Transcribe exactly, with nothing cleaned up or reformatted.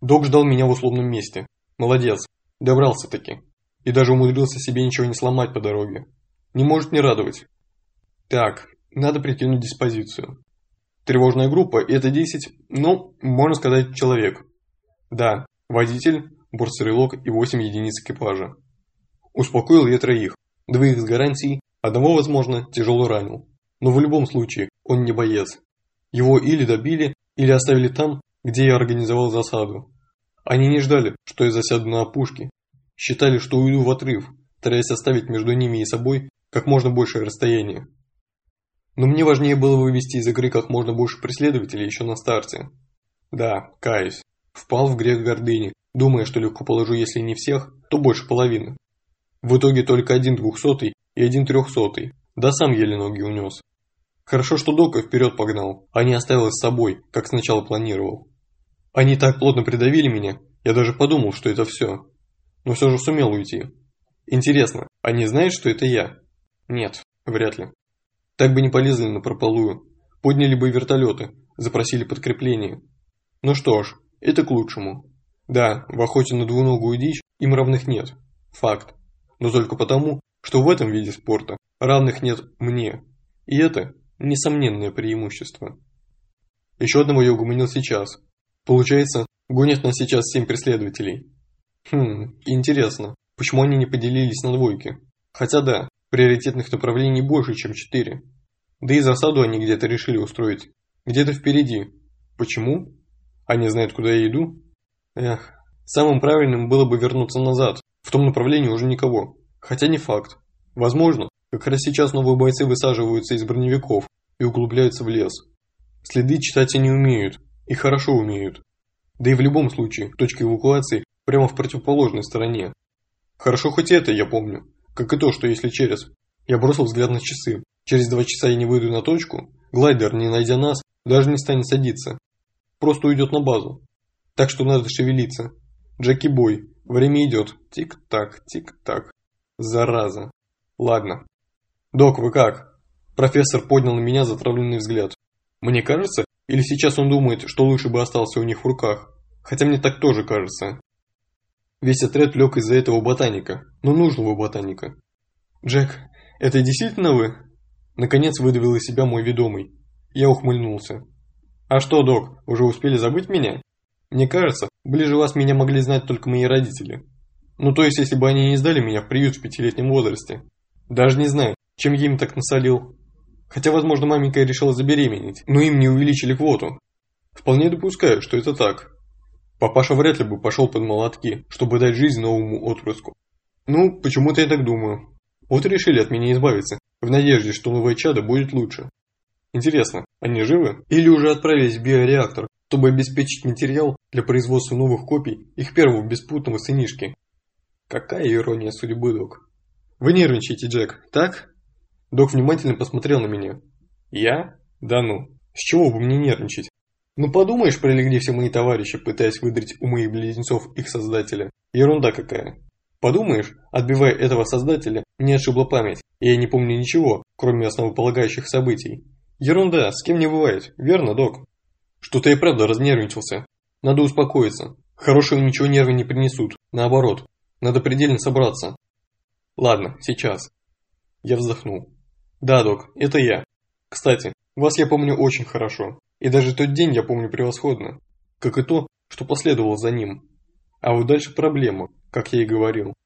Док ждал меня в условном месте. Молодец. Добрался-таки. И даже умудрился себе ничего не сломать по дороге. Не может не радовать. Так, надо прикинуть диспозицию. Тревожная группа – это десять, ну, можно сказать, человек. Да, водитель, бортстрелок и восемь единиц экипажа. Успокоил я троих. Двоих с гарантией, одного, возможно, тяжело ранил. Но в любом случае, он не боец. Его или добили, или оставили там, где я организовал засаду. Они не ждали, что я засяду на опушке. Считали, что уйду в отрыв, стараясь оставить между ними и собой как можно большее расстояние. Но мне важнее было вывести из игры как можно больше преследователей еще на старте. Да, каюсь, впал в грех гордыни, думая, что легко положу, если не всех, то больше половины. В итоге только один двухсотый и один трехсотый, да сам еле ноги унес. Хорошо, что Дока вперед погнал, а не оставил с собой, как сначала планировал. Они так плотно придавили меня, я даже подумал, что это все. Но все же сумел уйти. Интересно, они знают, что это я? Нет, вряд ли. Так бы не полезли напропалую, подняли бы вертолеты, запросили подкрепление. Ну что ж, это к лучшему. Да, в охоте на двуногую дичь им равных нет, факт. Но только потому, что в этом виде спорта равных нет мне. И это несомненное преимущество. Еще одного я угомонил сейчас. Получается, гонят нас сейчас семь преследователей. Хм, интересно, почему они не поделились на двойки? Хотя да, приоритетных направлений больше, чем четыре. Да и засаду они где-то решили устроить. Где-то впереди. Почему? Они знают, куда я иду? Эх, самым правильным было бы вернуться назад. В том направлении уже никого. Хотя не факт. Возможно, как раз сейчас новые бойцы высаживаются из броневиков и углубляются в лес. Следы читать они умеют. И хорошо умеют. Да и в любом случае, точка эвакуации прямо в противоположной стороне. Хорошо хоть это я помню. Как и то, что если через... Я бросил взгляд на часы. Через два часа я не выйду на точку, глайдер, не найдя нас, даже не станет садиться. Просто уйдет на базу. Так что надо шевелиться. Джеки-бой. Время идет. Тик-так, тик-так. Зараза. Ладно. Док, вы как? Профессор поднял на меня затравленный взгляд. Мне кажется, или сейчас он думает, что лучше бы остался у них в руках? Хотя мне так тоже кажется. Весь отряд лег из-за этого ботаника, но нужного ботаника. Джек, это действительно вы? Наконец выдавил из себя мой ведомый. Я ухмыльнулся. А что, док, уже успели забыть меня? Мне кажется, ближе вас меня могли знать только мои родители. Ну то есть, если бы они не сдали меня в приют в пятилетнем возрасте. Даже не знаю, чем я им так насолил. Хотя, возможно, маменька решила забеременеть, но им не увеличили квоту. Вполне допускаю, что это так. Папаша вряд ли бы пошел под молотки, чтобы дать жизнь новому отпрыску. Ну, почему-то я так думаю. Вот и решили от меня избавиться, в надежде, что новое чадо будет лучше. Интересно, они живы? Или уже отправились в биореактор, чтобы обеспечить материал для производства новых копий их первого беспутного сынишки? Какая ирония судьбы, док. Вы нервничаете, Джек, так? Док внимательно посмотрел на меня. Я? Да ну, с чего бы мне нервничать? Ну подумаешь, пролегли все мои товарищи, пытаясь выдрать у моих близнецов их создателя. Ерунда какая. Подумаешь, отбивая этого создателя, мне отшибла память, и я не помню ничего, кроме основополагающих событий. Ерунда, с кем не бывает, верно, док? Что-то я правда разнервничался. Надо успокоиться. Хорошего ничего нервы не принесут, наоборот. Надо предельно собраться. Ладно, сейчас. Я вздохнул. Да, док, это я. Кстати, вас я помню очень хорошо. И даже тот день я помню превосходно. Как и то, что последовало за ним. А вот дальше проблема, как я и говорил.